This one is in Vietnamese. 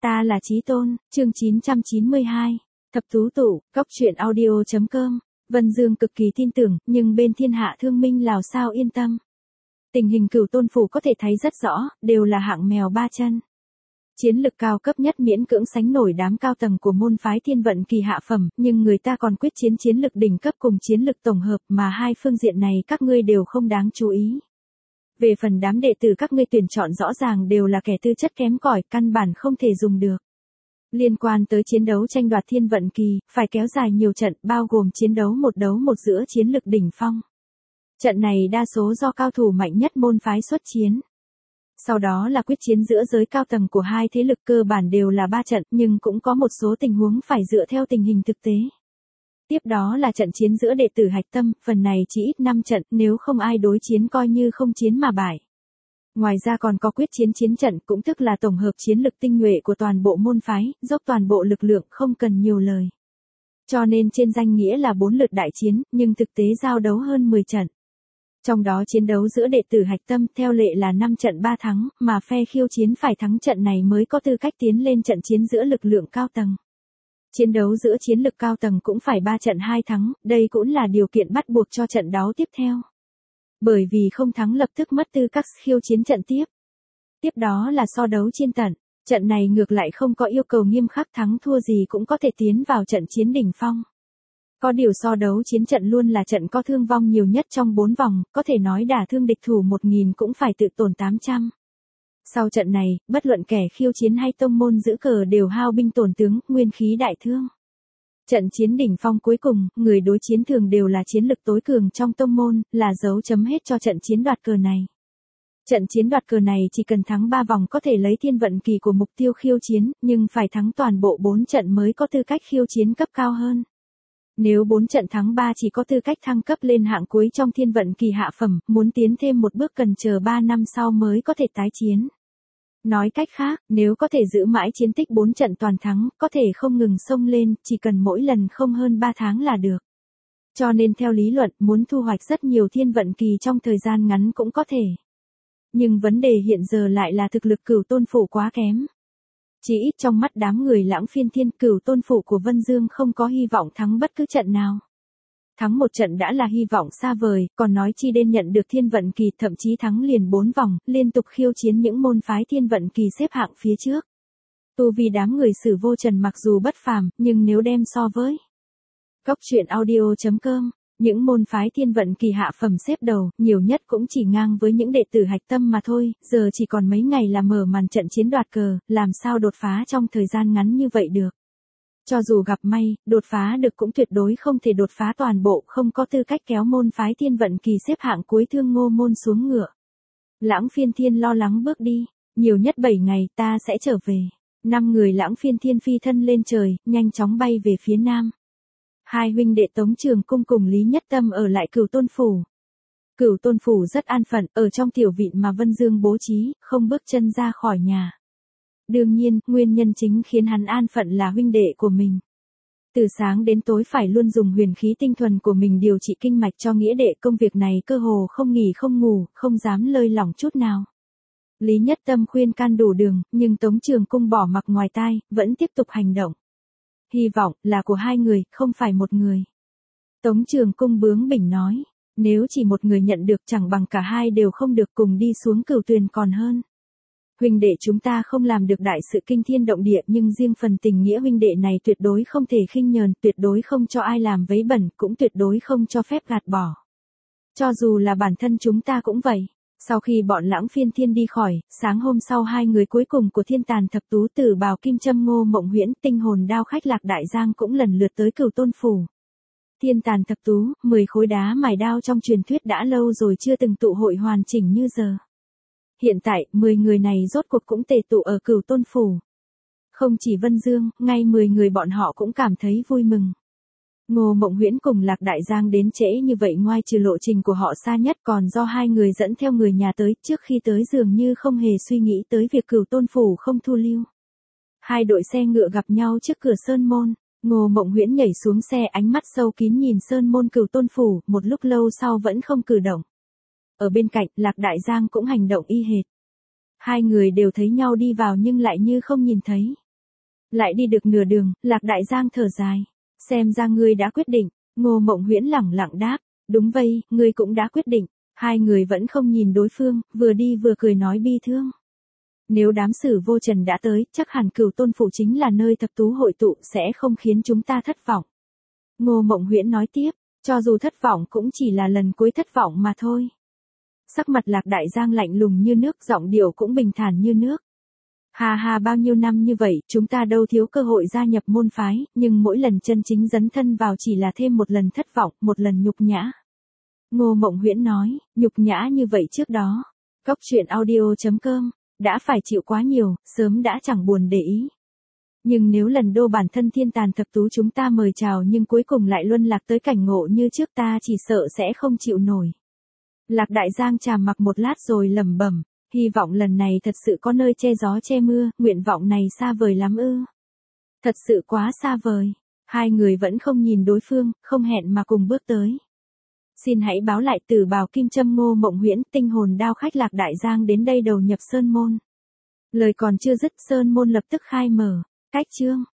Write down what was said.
Ta là Chí Tôn, chương 992. Thập Tú Tụ, Cóc Truyện Audio.com. Vân Dương cực kỳ tin tưởng, nhưng bên thiên hạ thương minh lào sao yên tâm. Tình hình Cửu Tôn Phủ có thể thấy rất rõ, đều là hạng mèo ba chân. Chiến lực cao cấp nhất miễn cưỡng sánh nổi đám cao tầng của môn phái Thiên Vận Kỳ hạ phẩm, nhưng người ta còn quyết chiến chiến lực đỉnh cấp cùng chiến lực tổng hợp mà hai phương diện này các ngươi đều không đáng chú ý. Về phần đám đệ tử các ngươi tuyển chọn rõ ràng đều là kẻ tư chất kém cỏi, căn bản không thể dùng được. Liên quan tới chiến đấu tranh đoạt Thiên Vận Kỳ, phải kéo dài nhiều trận, bao gồm chiến đấu một đấu một giữa chiến lực đỉnh phong. Trận này đa số do cao thủ mạnh nhất môn phái xuất chiến. Sau đó là quyết chiến giữa giới cao tầng của hai thế lực, cơ bản đều là 3 trận, nhưng cũng có một số tình huống phải dựa theo tình hình thực tế. Tiếp đó là trận chiến giữa đệ tử hạch tâm, phần này chỉ ít 5 trận, nếu không ai đối chiến coi như không chiến mà bại. Ngoài ra còn có quyết chiến trận, cũng tức là tổng hợp chiến lực tinh nhuệ của toàn bộ môn phái, dốc toàn bộ lực lượng, không cần nhiều lời. Cho nên trên danh nghĩa là 4 lượt đại chiến, nhưng thực tế giao đấu hơn 10 trận. Trong đó chiến đấu giữa đệ tử hạch tâm theo lệ là 5 trận 3 thắng, mà phe khiêu chiến phải thắng trận này mới có tư cách tiến lên trận chiến giữa lực lượng cao tầng. Chiến đấu giữa chiến lực cao tầng cũng phải 3 trận 2 thắng, đây cũng là điều kiện bắt buộc cho trận đấu tiếp theo. Bởi vì không thắng lập tức mất tư cách khiêu chiến trận tiếp. Tiếp đó là so đấu trên tận, trận này ngược lại không có yêu cầu nghiêm khắc, thắng thua gì cũng có thể tiến vào trận chiến đỉnh phong. Có điều so đấu chiến trận luôn là trận có thương vong nhiều nhất trong 4 vòng, có thể nói đả thương địch thủ 1000 cũng phải tự tổn 800. Sau trận này, bất luận kẻ khiêu chiến hay tông môn giữ cờ đều hao binh tổn tướng, nguyên khí đại thương. Trận chiến đỉnh phong cuối cùng, người đối chiến thường đều là chiến lực tối cường trong tông môn, là dấu chấm hết cho trận chiến đoạt cờ này. Trận chiến đoạt cờ này chỉ cần thắng 3 vòng có thể lấy Thiên Vận Kỳ của mục tiêu khiêu chiến, nhưng phải thắng toàn bộ 4 trận mới có tư cách khiêu chiến cấp cao hơn. Nếu 4 trận thắng 3 chỉ có tư cách thăng cấp lên hạng cuối trong Thiên Vận Kỳ hạ phẩm, muốn tiến thêm một bước cần chờ 3 năm sau mới có thể tái chiến. Nói cách khác, nếu có thể giữ mãi chiến tích 4 trận toàn thắng, có thể không ngừng xông lên, chỉ cần mỗi lần không hơn 3 tháng là được. Cho nên theo lý luận, muốn thu hoạch rất nhiều Thiên Vận Kỳ trong thời gian ngắn cũng có thể. Nhưng vấn đề hiện giờ lại là thực lực Cửu Tôn Phủ quá kém. Chỉ ít trong mắt đám người Lãng Phiên Thiên, Cửu Tôn Phủ của Vân Dương không có hy vọng thắng bất cứ trận nào. Thắng một trận đã là hy vọng xa vời, còn nói chi đến nhận được Thiên Vận Kỳ, thậm chí thắng liền 4 vòng, liên tục khiêu chiến những môn phái Thiên Vận Kỳ xếp hạng phía trước. Tu vì đám người Sử Vô Trần mặc dù bất phàm, nhưng nếu đem so với Cóc Truyện Audio.com, những môn phái Thiên Vận Kỳ hạ phẩm xếp đầu, nhiều nhất cũng chỉ ngang với những đệ tử hạch tâm mà thôi, giờ chỉ còn mấy ngày là mở màn trận chiến đoạt cờ, làm sao đột phá trong thời gian ngắn như vậy được. Cho dù gặp may, đột phá được cũng tuyệt đối không thể đột phá toàn bộ, không có tư cách kéo môn phái Thiên Vận Kỳ xếp hạng cuối Thương Ngô môn xuống ngựa. Lãng Phiên Thiên lo lắng bước đi, nhiều nhất 7 ngày ta sẽ trở về. 5 người Lãng Phiên Thiên phi thân lên trời, nhanh chóng bay về phía nam. Hai huynh đệ Tống Trường Cung cùng Lý Nhất Tâm ở lại Cửu Tôn Phủ. Cửu Tôn Phủ rất an phận, ở trong tiểu viện mà Vân Dương bố trí, không bước chân ra khỏi nhà. Đương nhiên, nguyên nhân chính khiến hắn an phận là huynh đệ của mình. Từ sáng đến tối phải luôn dùng huyền khí tinh thuần của mình điều trị kinh mạch cho nghĩa đệ, công việc này cơ hồ không nghỉ không ngủ, không dám lơi lỏng chút nào. Lý Nhất Tâm khuyên can đủ đường, nhưng Tống Trường Cung bỏ mặc ngoài tai, vẫn tiếp tục hành động. Hy vọng là của hai người, không phải một người. Tống Trường Cung bướng bỉnh nói, nếu chỉ một người nhận được chẳng bằng cả hai đều không được, cùng đi xuống Cửu Tuyền còn hơn. Huynh đệ chúng ta không làm được đại sự kinh thiên động địa, nhưng riêng phần tình nghĩa huynh đệ này tuyệt đối không thể khinh nhờn, tuyệt đối không cho ai làm vấy bẩn, cũng tuyệt đối không cho phép gạt bỏ. Cho dù là bản thân chúng ta cũng vậy. Sau khi bọn Lãng Phiên Thiên đi khỏi, sáng hôm sau hai người cuối cùng của Thiên Tàn Thập Tú Tử Bào Kim Châm Ngô Mộng Huyễn, Tinh Hồn Đao khách Lạc Đại Giang cũng lần lượt tới Cửu Tôn Phủ. Thiên Tàn Thập Tú, 10 khối đá mài đao trong truyền thuyết đã lâu rồi chưa từng tụ hội hoàn chỉnh như giờ. Hiện tại, 10 người này rốt cuộc cũng tề tụ ở Cửu Tôn Phủ. Không chỉ Vân Dương, ngay 10 người bọn họ cũng cảm thấy vui mừng. Ngô Mộng Huyễn cùng Lạc Đại Giang đến trễ như vậy ngoại trừ lộ trình của họ xa nhất còn do hai người dẫn theo người nhà tới, trước khi tới dường như không hề suy nghĩ tới việc Cửu Tôn Phủ không thu lưu. Hai đội xe ngựa gặp nhau trước cửa Sơn Môn, Ngô Mộng Huyễn nhảy xuống xe, ánh mắt sâu kín nhìn Sơn Môn Cửu Tôn Phủ, một lúc lâu sau vẫn không cử động. Ở bên cạnh, Lạc Đại Giang cũng hành động y hệt. Hai người đều thấy nhau đi vào nhưng lại như không nhìn thấy. Lại đi được nửa đường, Lạc Đại Giang thở dài. Xem ra ngươi đã quyết định. Ngô Mộng Huyễn lẳng lặng đáp. Đúng vậy, ngươi cũng đã quyết định. Hai người vẫn không nhìn đối phương, vừa đi vừa cười nói bi thương. Nếu đám Sử Vô Trần đã tới, chắc hẳn Cửu Tôn Phủ chính là nơi thập tú hội tụ sẽ không khiến chúng ta thất vọng. Ngô Mộng Huyễn nói tiếp, cho dù thất vọng cũng chỉ là lần cuối thất vọng mà thôi. Sắc mặt Lạc Đại Giang lạnh lùng như nước, giọng điệu cũng bình thản như nước. Hà hà, bao nhiêu năm như vậy, chúng ta đâu thiếu cơ hội gia nhập môn phái, nhưng mỗi lần chân chính dấn thân vào chỉ là thêm một lần thất vọng, một lần nhục nhã. Ngô Mộng Huyễn nói, nhục nhã như vậy trước đó. Cốc truyện audio.com, đã phải chịu quá nhiều, sớm đã chẳng buồn để ý. Nhưng nếu lần đô bản thân thiên tàn thập tú chúng ta mời chào nhưng cuối cùng lại luân lạc tới cảnh ngộ như trước, ta chỉ sợ sẽ không chịu nổi. Lạc Đại Giang trầm mặc một lát rồi lẩm bẩm, hy vọng lần này thật sự có nơi che gió che mưa, nguyện vọng này xa vời lắm ư. Thật sự quá xa vời. Hai người vẫn không nhìn đối phương, không hẹn mà cùng bước tới. Xin hãy báo lại Tử Bào Kim Châm. Ngô Mộng Huyễn, tinh hồn đao khách Lạc Đại Giang đến đây đầu nhập Sơn Môn. Lời còn chưa dứt, Sơn Môn lập tức khai mở. Cách chương